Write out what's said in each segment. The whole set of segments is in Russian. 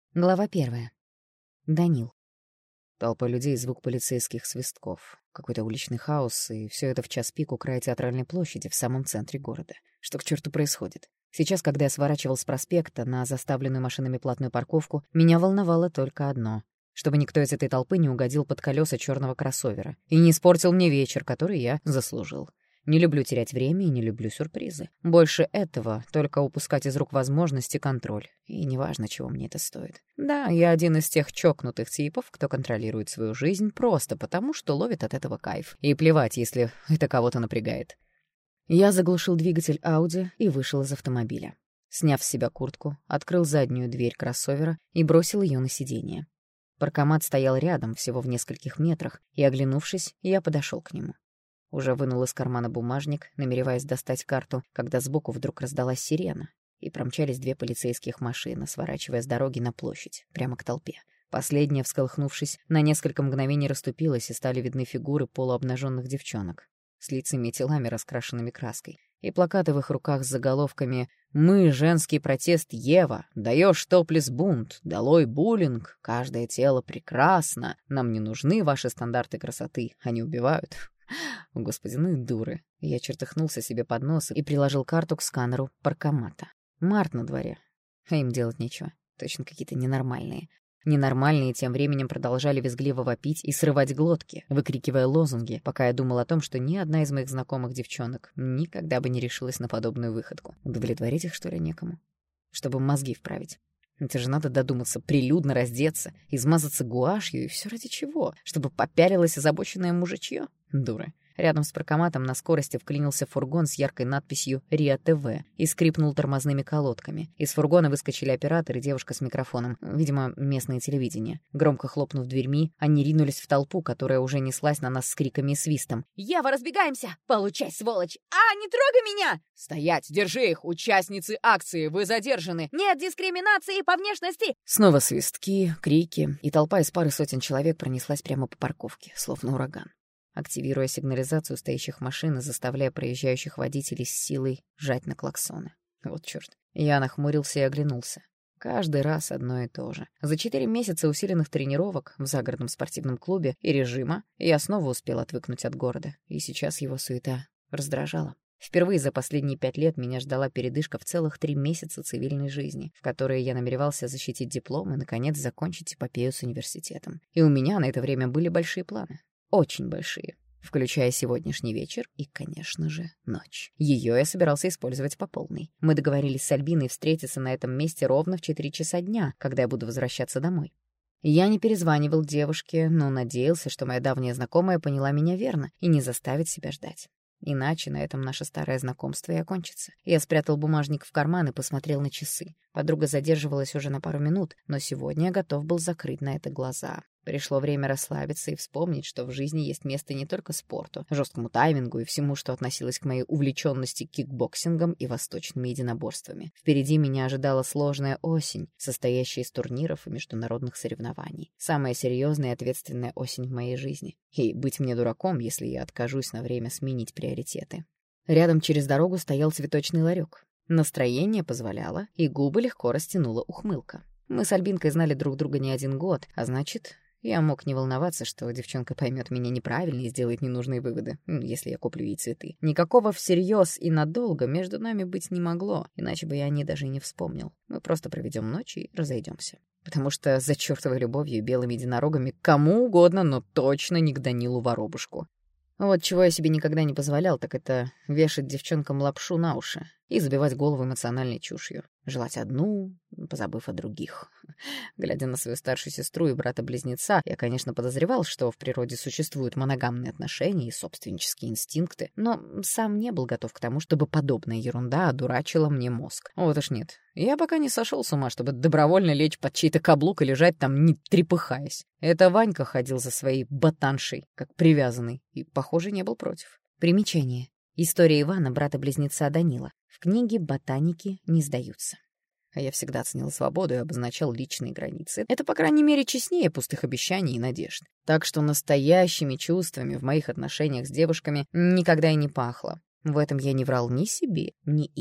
Глава 1. Данил. Толпа людей, звук полицейских свистков, какой-то уличный хаос, и все это в час пик у края Театральной площади в самом центре города. Что к черту происходит? Сейчас, когда я сворачивал с проспекта на заставленную машинами платную парковку, меня волновало только одно — чтобы никто из этой толпы не угодил под колеса черного кроссовера и не испортил мне вечер, который я заслужил. Не люблю терять время и не люблю сюрпризы. Больше этого только упускать из рук возможности контроль. И неважно, чего мне это стоит. Да, я один из тех чокнутых типов, кто контролирует свою жизнь просто потому, что ловит от этого кайф. И плевать, если это кого-то напрягает. Я заглушил двигатель Ауди и вышел из автомобиля. Сняв с себя куртку, открыл заднюю дверь кроссовера и бросил ее на сиденье. Паркомат стоял рядом, всего в нескольких метрах, и, оглянувшись, я подошел к нему. Уже вынул из кармана бумажник, намереваясь достать карту, когда сбоку вдруг раздалась сирена, и промчались две полицейских машины, сворачивая с дороги на площадь, прямо к толпе. Последняя, всколыхнувшись, на несколько мгновений расступилась, и стали видны фигуры полуобнаженных девчонок с лицами и телами, раскрашенными краской, и плакаты в их руках с заголовками «Мы, женский протест Ева! Даешь топлес бунт! Долой буллинг! Каждое тело прекрасно! Нам не нужны ваши стандарты красоты! Они убивают!» О, господи, ну и дуры. Я чертыхнулся себе под нос и приложил карту к сканеру паркомата. Март на дворе. А им делать нечего. Точно какие-то ненормальные. Ненормальные тем временем продолжали визгливо вопить и срывать глотки, выкрикивая лозунги, пока я думал о том, что ни одна из моих знакомых девчонок никогда бы не решилась на подобную выходку. Удовлетворить их, что ли, некому? Чтобы мозги вправить. Это же надо додуматься прилюдно раздеться, измазаться гуашью, и все ради чего? Чтобы попялилось озабоченное мужичье? Дуры. Рядом с паркоматом на скорости вклинился фургон с яркой надписью «РИА ТВ» и скрипнул тормозными колодками. Из фургона выскочили оператор и девушка с микрофоном, видимо, местное телевидение. Громко хлопнув дверьми, они ринулись в толпу, которая уже неслась на нас с криками и свистом. «Ева, разбегаемся! Получай, сволочь! А, не трогай меня!» «Стоять! Держи их! Участницы акции! Вы задержаны!» «Нет дискриминации по внешности!» Снова свистки, крики, и толпа из пары сотен человек пронеслась прямо по парковке, словно ураган, активируя сигнализацию стоящих машин и заставляя проезжающих водителей с силой жать на клаксоны. Вот чёрт. Я нахмурился и оглянулся. Каждый раз одно и то же. За 4 месяца усиленных тренировок в загородном спортивном клубе и режима я снова успел отвыкнуть от города, и сейчас его суета раздражала. Впервые за последние 5 лет меня ждала передышка в целых 3 месяца цивильной жизни, в которой я намеревался защитить диплом и, наконец, закончить эпопею с университетом. И у меня на это время были большие планы. Очень большие, включая сегодняшний вечер и, конечно же, ночь. Ее я собирался использовать по полной. Мы договорились с Альбиной встретиться на этом месте ровно в 4 часа дня, когда я буду возвращаться домой. Я не перезванивал девушке, но надеялся, что моя давняя знакомая поняла меня верно и не заставит себя ждать. Иначе на этом наше старое знакомство и окончится. Я спрятал бумажник в карман и посмотрел на часы. Подруга задерживалась уже на пару минут, но сегодня я готов был закрыть на это глаза. Пришло время расслабиться и вспомнить, что в жизни есть место не только спорту, жесткому таймингу и всему, что относилось к моей увлеченности кикбоксингом и восточными единоборствами. Впереди меня ожидала сложная осень, состоящая из турниров и международных соревнований. Самая серьезная и ответственная осень в моей жизни. И быть мне дураком, если я откажусь на время сменить приоритеты. Рядом через дорогу стоял цветочный ларек. Настроение позволяло, и губы легко растянула ухмылка. Мы с Альбинкой знали друг друга не 1 год, а значит, я мог не волноваться, что девчонка поймет меня неправильно и сделает ненужные выводы, если я куплю ей цветы. Никакого всерьез и надолго между нами быть не могло, иначе бы я о ней даже и не вспомнил. Мы просто проведем ночь и разойдемся. Потому что за чертовой любовью и белыми единорогами кому угодно, но точно не к Данилу Воробушку. Вот чего я себе никогда не позволял, так это вешать девчонкам лапшу на уши и забивать голову эмоциональной чушью. Желать одну, позабыв о других. Глядя на свою старшую сестру и брата-близнеца, я, конечно, подозревал, что в природе существуют моногамные отношения и собственнические инстинкты, но сам не был готов к тому, чтобы подобная ерунда одурачила мне мозг. Вот уж нет. Я пока не сошел с ума, чтобы добровольно лечь под чей-то каблук и лежать там, не трепыхаясь. Это Ванька ходил за своей ботаншей, как привязанный, и, похоже, не был против. Примечание. История Ивана, брата-близнеца Данила. В книге «Ботаники не сдаются». А я всегда ценил свободу и обозначал личные границы. Это, по крайней мере, честнее пустых обещаний и надежд. Так что настоящими чувствами в моих отношениях с девушками никогда и не пахло. В этом я не врал ни себе, ни им.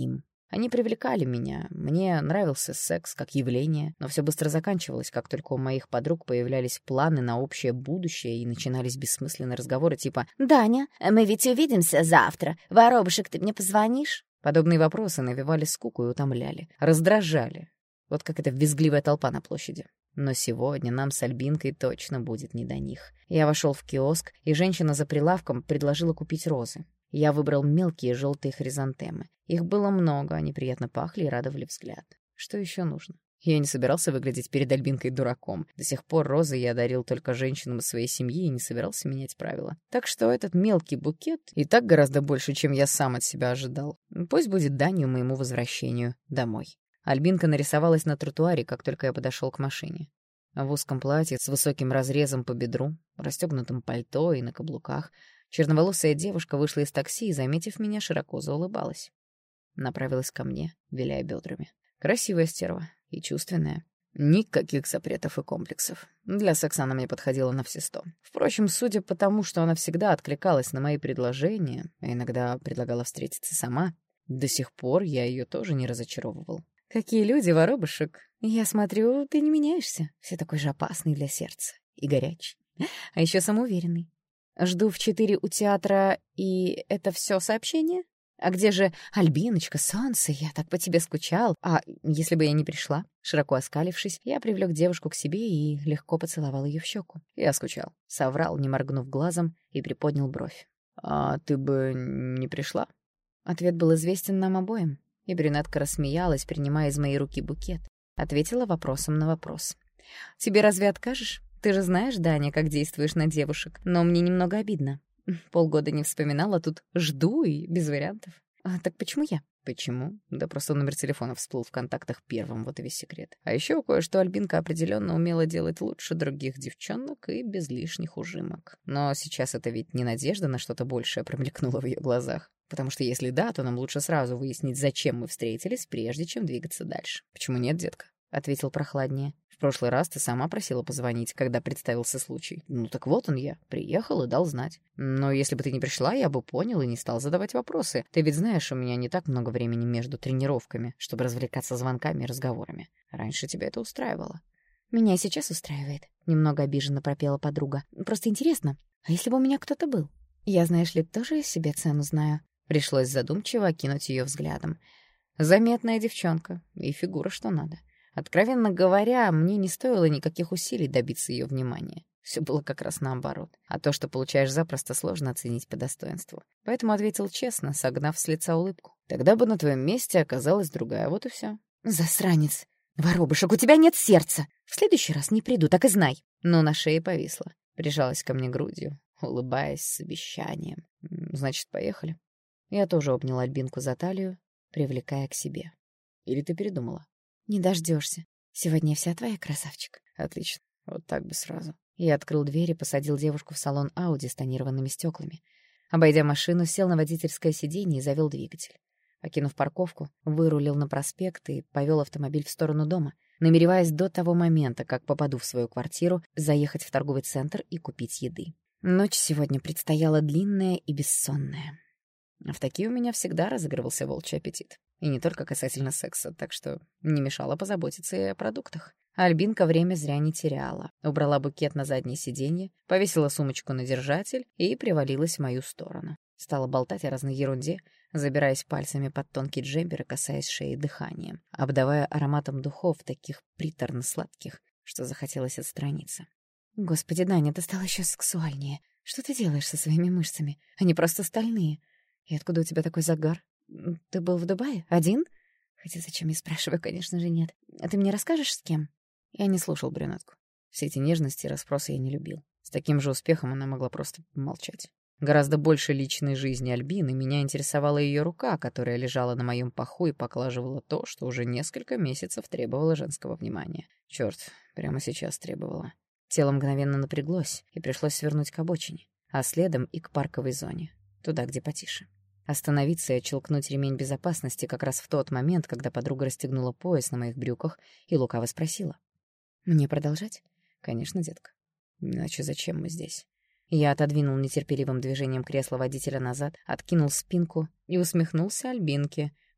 Они привлекали меня, мне нравился секс как явление, но все быстро заканчивалось, как только у моих подруг появлялись планы на общее будущее и начинались бессмысленные разговоры типа «Даня, мы ведь увидимся завтра. Воробушек, ты мне позвонишь?» Подобные вопросы навевали скуку и утомляли, раздражали. Вот как эта визгливая толпа на площади. Но сегодня нам с Альбинкой точно будет не до них. Я вошел в киоск, и женщина за прилавком предложила купить розы. Я выбрал мелкие желтые хризантемы. Их было много, они приятно пахли и радовали взгляд. Что еще нужно? Я не собирался выглядеть перед Альбинкой дураком. До сих пор розы я дарил только женщинам из своей семьи и не собирался менять правила. Так что этот мелкий букет и так гораздо больше, чем я сам от себя ожидал. Пусть будет данью моему возвращению домой. Альбинка нарисовалась на тротуаре, как только я подошел к машине. В узком платье с высоким разрезом по бедру, расстегнутым пальто и на каблуках, черноволосая девушка вышла из такси и, заметив меня, широко заулыбалась. Направилась ко мне, виляя бедрами. Красивая стерва и чувственная. Никаких запретов и комплексов. Для секса она мне подходила на все 100. Впрочем, судя по тому, что она всегда откликалась на мои предложения, а иногда предлагала встретиться сама, до сих пор я ее тоже не разочаровывал. «Какие люди, воробушек! Я смотрю, ты не меняешься. Все такой же опасный для сердца и горячий. А еще самоуверенный. Жду в 4 у театра, и это все сообщение? А где же Альбиночка, солнце? Я так по тебе скучал. А если бы я не пришла?» Широко оскалившись, я привлек девушку к себе и легко поцеловал ее в щеку. Я скучал. Соврал, не моргнув глазом, и приподнял бровь. «А ты бы не пришла?» Ответ был известен нам обоим. И брюнетка рассмеялась, принимая из моей руки букет. Ответила вопросом на вопрос. «Тебе разве откажешь? Ты же знаешь, Даня, как действуешь на девушек. Но мне немного обидно. Полгода не вспоминала, тут жду и без вариантов. Так почему я?» «Почему? Да просто номер телефона всплыл в контактах первым, вот и весь секрет. А еще кое-что Альбинка определенно умела делать лучше других девчонок и без лишних ужимок. Но сейчас это ведь не надежда на что-то большее промелькнула в ее глазах. Потому что если да, то нам лучше сразу выяснить, зачем мы встретились, прежде чем двигаться дальше». «Почему нет, детка?» — ответил прохладнее. «В прошлый раз ты сама просила позвонить, когда представился случай. Ну так вот он я. Приехал и дал знать. Но если бы ты не пришла, я бы понял и не стал задавать вопросы. Ты ведь знаешь, у меня не так много времени между тренировками, чтобы развлекаться звонками и разговорами. Раньше тебя это устраивало». «Меня и сейчас устраивает», — немного обиженно пропела подруга. «Просто интересно, а если бы у меня кто-то был? Я, знаешь ли, тоже себе цену знаю». Пришлось задумчиво окинуть ее взглядом. Заметная девчонка, и фигура что надо. Откровенно говоря, мне не стоило никаких усилий добиться ее внимания. Все было как раз наоборот. А то, что получаешь запросто, сложно оценить по достоинству. Поэтому ответил честно, согнав с лица улыбку. «Тогда бы на твоем месте оказалась другая, вот и все». «Засранец! Воробушек, у тебя нет сердца! В следующий раз не приду, так и знай!» Но на шее повисла. Прижалась ко мне грудью, улыбаясь с обещанием. «Значит, поехали». Я тоже обняла Альбинку за талию, привлекая к себе. «Или ты передумала?» «Не дождешься. Сегодня вся твоя, красавчик». «Отлично. Вот так бы сразу». Я открыл дверь и посадил девушку в салон Ауди с тонированными стеклами. Обойдя машину, сел на водительское сиденье и завел двигатель. Окинув парковку, вырулил на проспект и повел автомобиль в сторону дома, намереваясь до того момента, как попаду в свою квартиру, заехать в торговый центр и купить еды. Ночь сегодня предстояла длинная и бессонная. А в такие у меня всегда разыгрывался волчий аппетит. И не только касательно секса, так что не мешало позаботиться и о продуктах. Альбинка время зря не теряла. Убрала букет на заднее сиденье, повесила сумочку на держатель и привалилась в мою сторону. Стала болтать о разной ерунде, забираясь пальцами под тонкий джемпер и касаясь шеи дыханием, обдавая ароматом духов, таких приторно-сладких, что захотелось отстраниться. «Господи, Даня, ты стала еще сексуальнее. Что ты делаешь со своими мышцами? Они просто стальные. И откуда у тебя такой загар? Ты был в Дубае? Один? Хотя зачем я спрашиваю, конечно же, нет. А ты мне расскажешь, с кем?» Я не слушал брюнетку. Все эти нежности и расспросы я не любил. С таким же успехом она могла просто молчать. Гораздо больше личной жизни Альбины меня интересовала ее рука, которая лежала на моем паху и поглаживала то, что уже несколько месяцев требовало женского внимания. Черт, прямо сейчас требовало. Тело мгновенно напряглось, и пришлось свернуть к обочине, а следом и к парковой зоне, туда, где потише. Остановиться и отщелкнуть ремень безопасности как раз в тот момент, когда подруга расстегнула пояс на моих брюках и лукаво спросила: «Мне продолжать?» «Конечно, детка. Иначе зачем мы здесь?» Я отодвинул нетерпеливым движением кресла водителя назад, откинул спинку и усмехнулся Альбинке,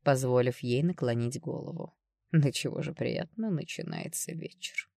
позволив ей наклонить голову. До чего же приятно начинается вечер.